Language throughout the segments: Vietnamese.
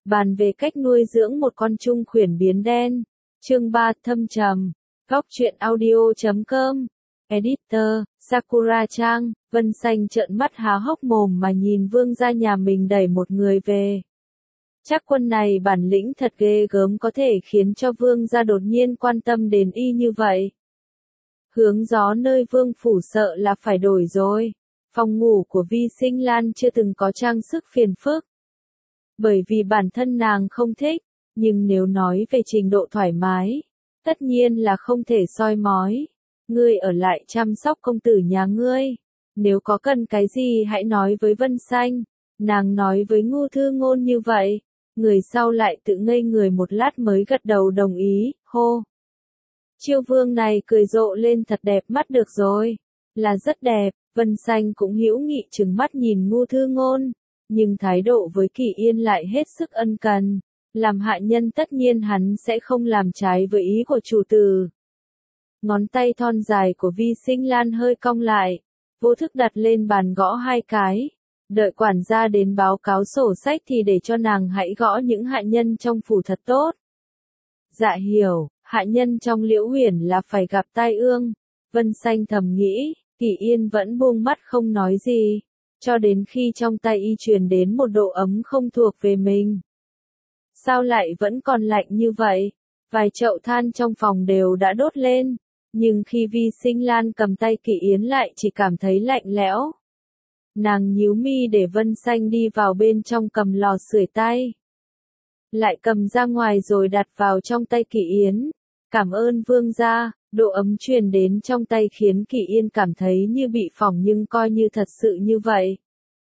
Bàn về cách nuôi dưỡng một con trung khuyển biến đen. Chương 3 thâm trầm. Góc truyện audio.com. Editor, Sakura Trang. Vân Xanh trợn mắt há hốc mồm mà nhìn vương gia nhà mình đẩy một người về. Chắc quân này bản lĩnh thật ghê gớm, có thể khiến cho vương gia đột nhiên quan tâm đến y như vậy. Hướng gió nơi vương phủ sợ là phải đổi rồi. Phòng ngủ của Vi Sinh Lan chưa từng có trang sức phiền phức. Bởi vì bản thân nàng không thích, nhưng nếu nói về trình độ thoải mái, tất nhiên là không thể soi mói. Ngươi ở lại chăm sóc công tử nhà ngươi. Nếu có cần cái gì hãy nói với Vân Xanh. Nàng nói với Ngô Thư Ngôn như vậy. Người sau lại tự ngây người một lát mới gật đầu đồng ý, hô. Chiêu vương này cười rộ lên, thật đẹp mắt, được rồi. Là rất đẹp. Vân Xanh cũng hữu nghị trừng mắt nhìn Ngô Thư Ngôn. Nhưng thái độ với Kỳ Yên lại hết sức ân cần. Làm hạ nhân tất nhiên hắn sẽ không làm trái với ý của chủ tử. Ngón tay thon dài của Vi Sinh Lan hơi cong lại, vô thức đặt lên bàn gõ hai cái. Đợi quản gia đến báo cáo sổ sách thì để cho nàng hãy gõ những hạ nhân trong phủ thật tốt. Dạ hiểu, hạ nhân trong Liễu Huyền là phải gặp tai ương. Vân Xanh thầm nghĩ, Kỳ Yên vẫn buông mắt không nói gì, cho đến khi trong tay y truyền đến một độ ấm không thuộc về mình. Sao lại vẫn còn lạnh như vậy? Vài chậu than trong phòng đều đã đốt lên, nhưng khi Vi Sinh Lan cầm tay Kỳ Yến lại chỉ cảm thấy lạnh lẽo. Nàng nhíu mi để Vân Xanh đi vào bên trong cầm lò sưởi tay. Lại cầm ra ngoài rồi đặt vào trong tay Kỳ Yến. Cảm ơn vương gia. Độ ấm truyền đến trong tay khiến Kỳ Yên cảm thấy như bị phỏng, nhưng coi như thật sự như vậy.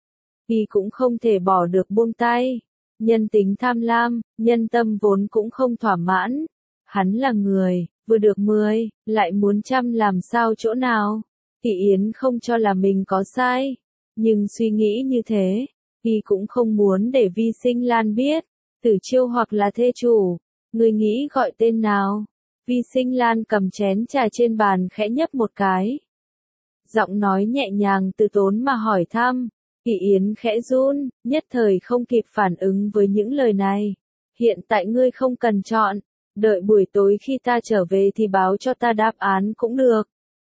Y cũng không thể bỏ được buông tay. Nhân tính tham lam, nhân tâm vốn cũng không thỏa mãn. Hắn là người, vừa được 10, lại muốn 100, làm sao chỗ nào. Kỳ Yến không cho là mình có sai. Nhưng suy nghĩ như thế, Y cũng không muốn để Vi Sinh Lan biết. Tử Chiêu hoặc là thê chủ, người nghĩ gọi tên nào? Vi Sinh Lan cầm chén trà trên bàn khẽ nhấp một cái. Giọng nói nhẹ nhàng từ tốn mà hỏi thăm. Kỳ Yến khẽ run, nhất thời không kịp phản ứng với những lời này. Hiện tại ngươi không cần chọn, đợi buổi tối khi ta trở về thì báo cho ta đáp án cũng được.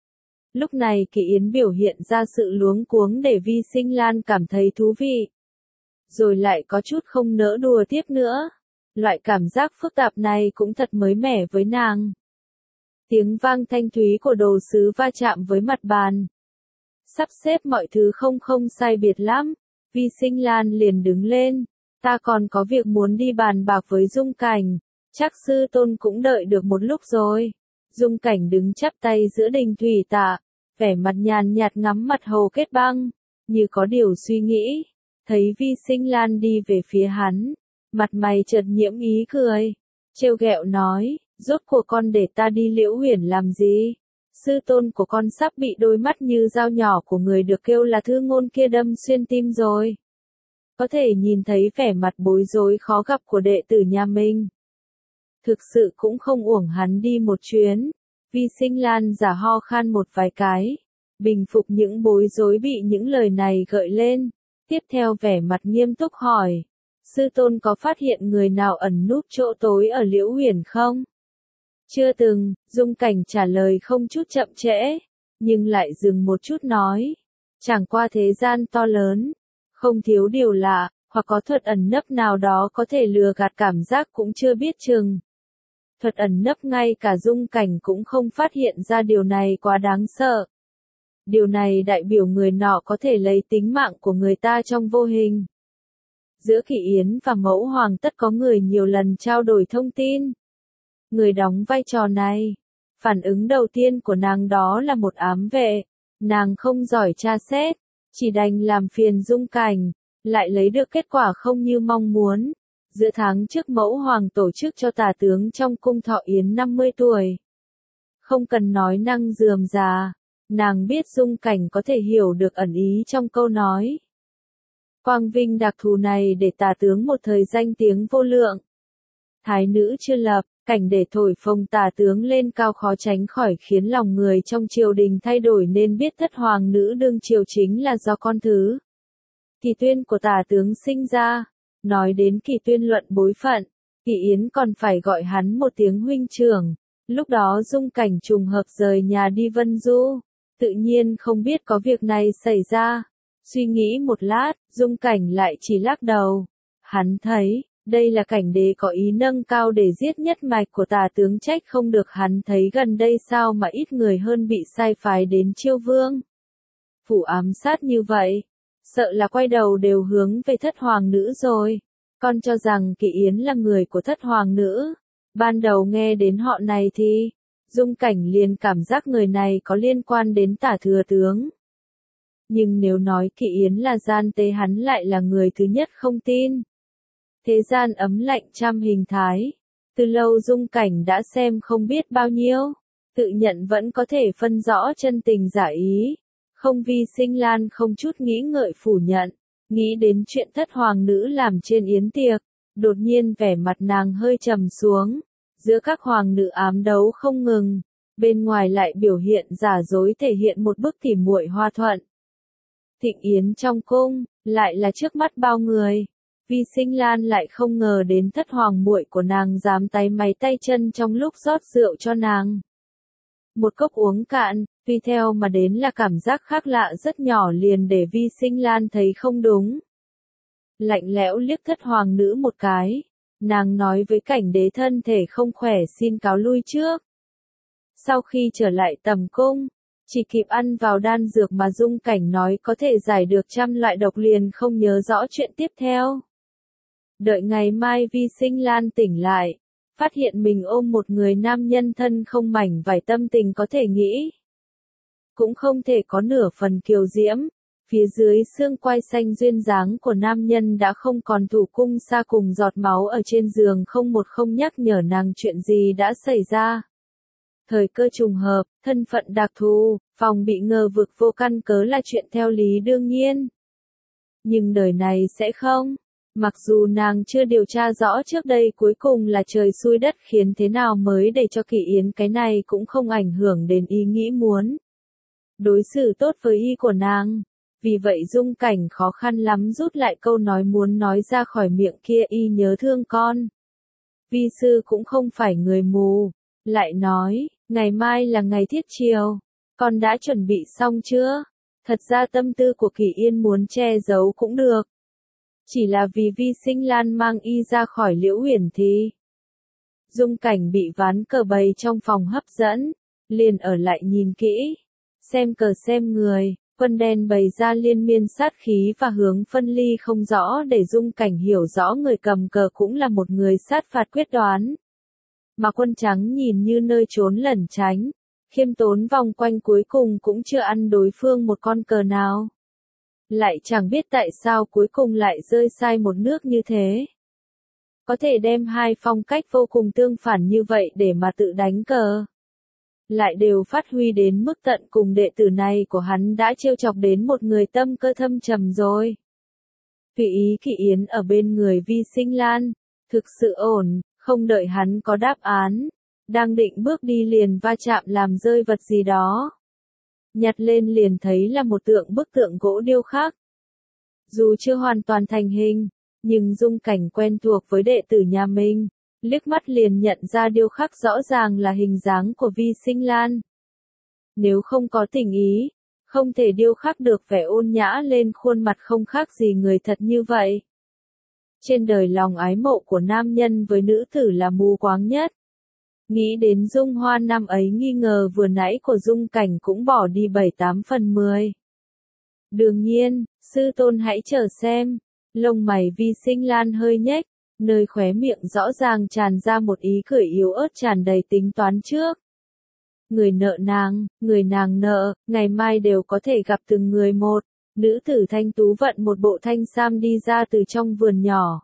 Lúc này Kỳ Yến biểu hiện ra sự luống cuống để Vi Sinh Lan cảm thấy thú vị. Rồi lại có chút không nỡ đùa tiếp nữa. Loại cảm giác phức tạp này cũng thật mới mẻ với nàng. Tiếng vang thanh thúy của đồ sứ va chạm với mặt bàn. Sắp xếp mọi thứ không sai biệt lắm. Vi Sinh Lan liền đứng lên. Ta còn có việc muốn đi bàn bạc với Dung Cảnh. Chắc sư tôn cũng đợi được một lúc rồi. Dung Cảnh đứng chắp tay giữa đình thủy tạ. Vẻ mặt nhàn nhạt ngắm mặt Hồ Kết Băng. Như có điều suy nghĩ. Thấy Vi Sinh Lan đi về phía hắn. Mặt mày chợt nhiễm ý cười. Trêu ghẹo nói, rốt cuộc con để ta đi Liễu Huyền làm gì? Sư tôn của con sắp bị đôi mắt như dao nhỏ của người được kêu là Thư Ngôn kia đâm xuyên tim rồi. Có thể nhìn thấy vẻ mặt bối rối khó gặp của đệ tử nhà mình. Thực sự cũng không uổng hắn đi một chuyến. Vi Sinh Lan giả ho khan một vài cái. Bình phục những bối rối bị những lời này gợi lên. Tiếp theo vẻ mặt nghiêm túc hỏi. Sư tôn có phát hiện người nào ẩn núp chỗ tối ở Liễu Huyền không? Chưa từng, Dung Cảnh trả lời không chút chậm trễ, nhưng lại dừng một chút nói. Chẳng qua thế gian to lớn, không thiếu điều lạ, hoặc có thuật ẩn nấp nào đó có thể lừa gạt cảm giác cũng chưa biết chừng. Thuật ẩn nấp ngay cả Dung Cảnh cũng không phát hiện ra, điều này quá đáng sợ. Điều này đại biểu người nọ có thể lấy tính mạng của người ta trong vô hình. Giữa Kỳ Yến và Mẫu Hoàng tất có người nhiều lần trao đổi thông tin. Người đóng vai trò này. Phản ứng đầu tiên của nàng đó là một ám vệ. Nàng không giỏi tra xét, chỉ đành làm phiền Dung Cảnh, lại lấy được kết quả không như mong muốn. Giữa tháng trước Mẫu Hoàng tổ chức cho tả tướng trong cung thọ yến 50 tuổi. Không cần nói năng rườm rà, nàng biết Dung Cảnh có thể hiểu được ẩn ý trong câu nói. Quang vinh đặc thù này để tả tướng một thời danh tiếng vô lượng. Thái nữ chưa lập, cảnh để thổi phồng tả tướng lên cao khó tránh khỏi khiến lòng người trong triều đình thay đổi, nên biết thất hoàng nữ đương triều chính là do con thứ Kỳ Tuyên của tả tướng sinh ra. Nói đến Kỳ Tuyên luận bối phận, Kỳ Yến còn phải gọi hắn một tiếng huynh trưởng. Lúc đó Dung Cảnh trùng hợp rời nhà đi Vân Du, tự nhiên không biết có việc này xảy ra. Suy nghĩ một lát, Dung Cảnh lại chỉ lắc đầu. Hắn thấy, đây là Cảnh đế có ý nâng cao để giết nhất mạch của Tả tướng, trách không được hắn thấy gần đây sao mà ít người hơn bị sai phái đến Chiêu Vương phủ ám sát như vậy. Sợ là quay đầu đều hướng về Thất Hoàng nữ rồi. Con cho rằng Kỳ Yến là người của Thất Hoàng nữ. Ban đầu nghe đến họ này thì, Dung Cảnh liền cảm giác người này có liên quan đến Tả thừa tướng. Nhưng nếu nói Kỳ Yến là gian tế, hắn lại là người thứ nhất không tin. Thế gian ấm lạnh trăm hình thái. Từ lâu Dung Cảnh đã xem không biết bao nhiêu. Tự nhận vẫn có thể phân rõ chân tình giả ý. Không, Vi Sinh Lan không chút nghĩ ngợi phủ nhận. Nghĩ đến chuyện Thất Hoàng nữ làm trên yến tiệc. Đột nhiên vẻ mặt nàng hơi trầm xuống. Giữa các hoàng nữ ám đấu không ngừng. Bên ngoài lại biểu hiện giả dối, thể hiện một bức tỉ muội hòa thuận. Thịnh yến trong cung, lại là trước mắt bao người. Vi Sinh Lan lại không ngờ đến Thất Hoàng muội của nàng dám tay máy tay chân trong lúc rót rượu cho nàng. Một cốc uống cạn, tùy theo mà đến là cảm giác khác lạ rất nhỏ liền để Vi Sinh Lan thấy không đúng. Lạnh lẽo liếc Thất Hoàng nữ một cái. Nàng nói với Cảnh đế thân thể không khỏe, xin cáo lui trước. Sau khi trở lại tầm cung, chỉ kịp ăn vào đan dược mà Dung Cảnh nói có thể giải được 100 loại độc, liền không nhớ rõ chuyện tiếp theo. Đợi ngày mai Vi Sinh Lan tỉnh lại, phát hiện mình ôm một người nam nhân thân không mảnh vải, tâm tình có thể nghĩ. Cũng không thể có nửa phần kiều diễm. Phía dưới xương quai xanh duyên dáng của nam nhân đã không còn, thủ cung xa cùng giọt máu ở trên giường không nhắc nhở nàng chuyện gì đã xảy ra. Thời cơ trùng hợp, thân phận đặc thù, phòng bị ngờ vực vô căn cớ là chuyện theo lý đương nhiên. Nhưng đời này sẽ không. Mặc dù nàng chưa điều tra rõ trước đây cuối cùng là trời xui đất khiến thế nào mới để cho Kỳ Yến cái này cũng không ảnh hưởng đến ý nghĩ muốn đối xử tốt với y của nàng. Vì vậy Dung Cảnh khó khăn lắm rút lại câu nói muốn nói ra khỏi miệng kia, y nhớ thương con. Vi sư cũng không phải người mù. Lại nói, ngày mai là ngày thiết triều. Con đã chuẩn bị xong chưa? Thật ra tâm tư của Kỳ Yên muốn che giấu cũng được. Chỉ là vì Vi Sinh Lan mang y ra khỏi Liễu Uyển thì Dung Cảnh bị ván cờ bày trong phòng hấp dẫn, liền ở lại nhìn kỹ, xem cờ xem người. Quân đen bày ra liên miên sát khí và hướng phân ly không rõ, để Dung Cảnh hiểu rõ người cầm cờ cũng là một người sát phạt quyết đoán. Mà quân trắng nhìn như nơi trốn lẩn tránh, khiêm tốn vòng quanh, cuối cùng cũng chưa ăn đối phương một con cờ nào. Lại chẳng biết tại sao cuối cùng lại rơi sai một nước như thế. Có thể đem hai phong cách vô cùng tương phản như vậy để mà tự đánh cờ. Lại đều phát huy đến mức tận cùng, đệ tử này của hắn đã trêu chọc đến một người tâm cơ thâm trầm rồi. Tùy ý Kỳ Yến ở bên người Vi Sinh Lan, thực sự ổn, không đợi hắn có đáp án. Đang định bước đi liền va chạm làm rơi vật gì đó. Nhặt lên liền thấy là một bức tượng gỗ điêu khắc. Dù chưa hoàn toàn thành hình, nhưng Dung Cảnh quen thuộc với đệ tử nhà mình, liếc mắt liền nhận ra điêu khắc rõ ràng là hình dáng của Vi Sinh Lan. Nếu không có tình ý, không thể điêu khắc được vẻ ôn nhã lên khuôn mặt không khác gì người thật như vậy. Trên đời lòng ái mộ của nam nhân với nữ tử là mù quáng nhất. Nghĩ đến Dung Hoa năm ấy, nghi ngờ vừa nãy của Dung Cảnh cũng bỏ đi 7/8/10. Đương nhiên, sư tôn hãy chờ xem. Lông mày Vi Sinh Lan hơi nhếch, nơi khóe miệng rõ ràng tràn ra một ý cười yếu ớt tràn đầy tính toán trước. Người nợ nàng, người nàng nợ, ngày mai đều có thể gặp từng người một. Nữ tử thanh tú vận một bộ thanh sam đi ra từ trong vườn nhỏ.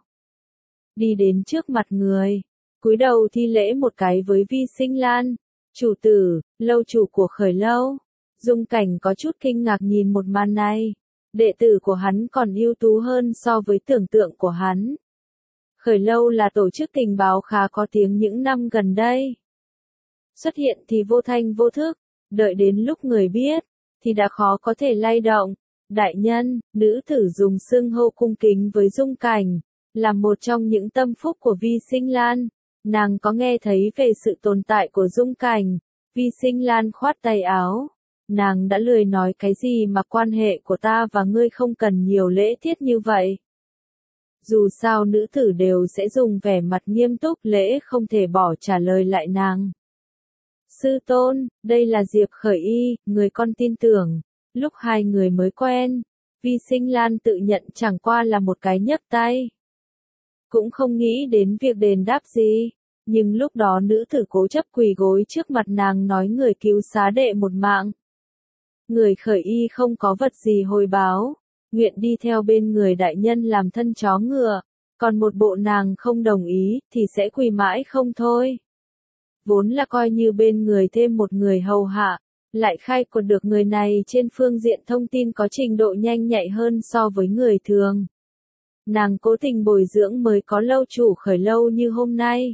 Đi đến trước mặt người, cúi đầu thi lễ một cái với Vi Sinh Lan. Chủ tử, lâu chủ của Khởi Lâu. Dung Cảnh có chút kinh ngạc nhìn một màn này. Đệ tử của hắn còn ưu tú hơn so với tưởng tượng của hắn. Khởi Lâu là tổ chức tình báo khá có tiếng những năm gần đây. Xuất hiện thì vô thanh vô thức, đợi đến lúc người biết, thì đã khó có thể lay động. Đại nhân, nữ tử dùng xưng hô cung kính với Dung Cảnh. Là một trong những tâm phúc của Vi Sinh Lan, nàng có nghe thấy về sự tồn tại của Dung Cảnh. Vi Sinh Lan khoát tay áo. Nàng đã lười nói cái gì mà quan hệ của ta và ngươi không cần nhiều lễ tiết như vậy. Dù sao nữ tử đều sẽ dùng vẻ mặt nghiêm túc, lễ không thể bỏ trả lời lại nàng. Sư tôn, đây là Diệp Khởi Y, người con tin tưởng. Lúc hai người mới quen, Vi Sinh Lan tự nhận chẳng qua là một cái nhấc tay. Cũng không nghĩ đến việc đền đáp gì. Nhưng lúc đó nữ tử cố chấp quỳ gối trước mặt nàng nói người cứu xá đệ một mạng. Người Khởi Y không có vật gì hồi báo, nguyện đi theo bên người đại nhân làm thân chó ngựa, còn một bộ nàng không đồng ý thì sẽ quỳ mãi không thôi. Vốn là coi như bên người thêm một người hầu hạ, lại khai quật được người này trên phương diện thông tin có trình độ nhanh nhạy hơn so với người thường. Nàng cố tình bồi dưỡng mới có lâu chủ khởi lâu như hôm nay.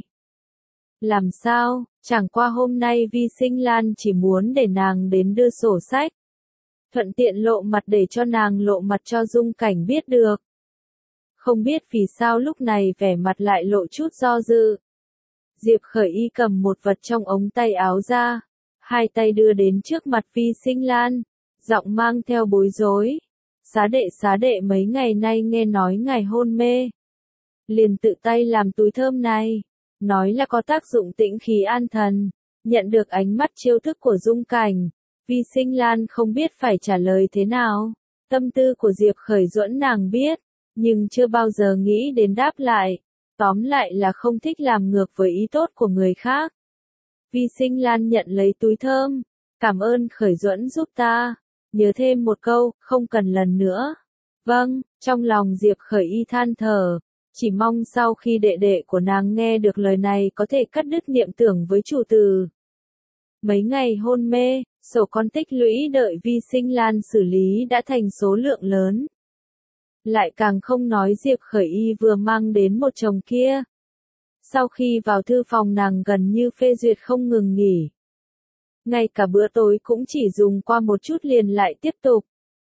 Làm sao, chẳng qua hôm nay Vi Sinh Lan chỉ muốn để nàng đến đưa sổ sách. Thuận tiện lộ mặt để cho nàng lộ mặt cho Dung Cảnh biết được. Không biết vì sao lúc này vẻ mặt lại lộ chút do dự. Diệp Khởi Y cầm một vật trong ống tay áo ra, hai tay đưa đến trước mặt Vi Sinh Lan, giọng mang theo bối rối. Xá đệ mấy ngày nay nghe nói ngài hôn mê. Liền tự tay làm túi thơm này, nói là có tác dụng tĩnh khí an thần. Nhận được ánh mắt trêu thức của Dung Cảnh, Vi Sinh Lan không biết phải trả lời thế nào. Tâm tư của Diệp Khởi Duẫn nàng biết, nhưng chưa bao giờ nghĩ đến đáp lại. Tóm lại là không thích làm ngược với ý tốt của người khác. Vi Sinh Lan nhận lấy túi thơm. Cảm ơn Khởi Duẫn giúp ta. Nhớ thêm một câu, không cần lần nữa. Vâng, trong lòng Diệp Khởi Y than thở. Chỉ mong sau khi đệ đệ của nàng nghe được lời này có thể cắt đứt niệm tưởng với chủ tử. Mấy ngày hôn mê, sổ con tích lũy đợi Vi Sinh Lan xử lý đã thành số lượng lớn. Lại càng không nói Diệp Khởi Y vừa mang đến một chồng kia. Sau khi vào thư phòng nàng gần như phê duyệt không ngừng nghỉ. Ngay cả bữa tối cũng chỉ dùng qua một chút liền lại tiếp tục.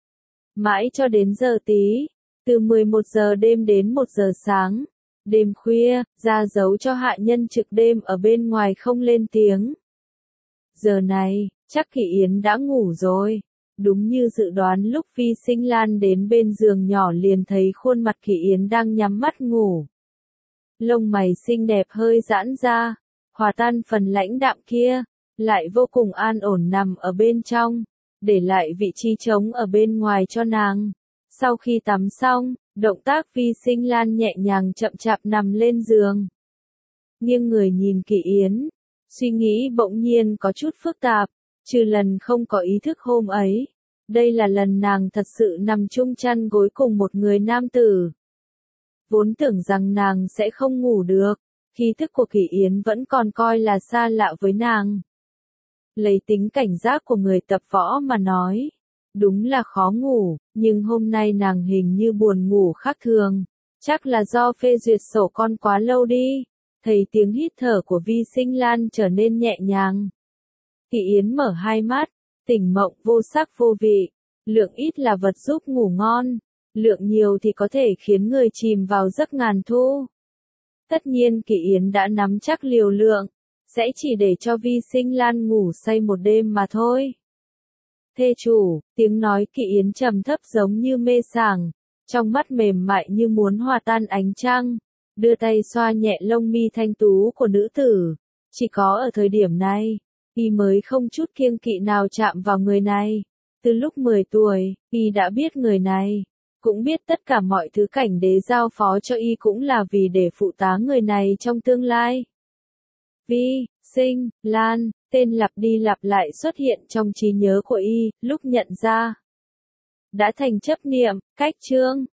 Mãi cho đến giờ tí, từ 11 giờ đêm đến 1 giờ sáng, đêm khuya, ra dấu cho hạ nhân trực đêm ở bên ngoài không lên tiếng. Giờ này, chắc Kỷ Yến đã ngủ rồi. Đúng như dự đoán lúc Vi Sinh Lan đến bên giường nhỏ liền thấy khuôn mặt Kỷ Yến đang nhắm mắt ngủ. Lông mày xinh đẹp hơi giãn ra, hòa tan phần lãnh đạm kia, lại vô cùng an ổn nằm ở bên trong, để lại vị trí trống ở bên ngoài cho nàng. Sau khi tắm xong, động tác Vi Sinh Lan nhẹ nhàng chậm chạp nằm lên giường. Nghiêng người nhìn Kỷ Yến, suy nghĩ bỗng nhiên có chút phức tạp, trừ lần không có ý thức hôm ấy. Đây là lần nàng thật sự nằm chung chăn gối cùng một người nam tử. Vốn tưởng rằng nàng sẽ không ngủ được, khí thức của Kỷ Yến vẫn còn coi là xa lạ với nàng. Lấy tính cảnh giác của người tập võ mà nói, đúng là khó ngủ, nhưng hôm nay nàng hình như buồn ngủ khác thường, chắc là do phê duyệt sổ con quá lâu đi. Thấy tiếng hít thở của Vi Sinh Lan trở nên nhẹ nhàng. Kỷ Yến mở hai mắt, tỉnh mộng vô sắc vô vị, lượng ít là vật giúp ngủ ngon, lượng nhiều thì có thể khiến người chìm vào giấc ngàn thu. Tất nhiên Kỷ Yến đã nắm chắc liều lượng, sẽ chỉ để cho Vi Sinh Lan ngủ say một đêm mà thôi. Thê chủ, tiếng nói Kỷ Yến trầm thấp giống như mê sảng, trong mắt mềm mại như muốn hòa tan ánh trăng, đưa tay xoa nhẹ lông mi thanh tú của nữ tử. Chỉ có ở thời điểm này, y mới không chút kiêng kỵ nào chạm vào người này. Từ lúc 10 tuổi, y đã biết người này, cũng biết tất cả mọi thứ cảnh đế giao phó cho y cũng là vì để phụ tá người này trong tương lai. Vi Sinh Lan, tên lặp đi lặp lại xuất hiện trong trí nhớ của y, lúc nhận ra. Đã thành chấp niệm, cách chương.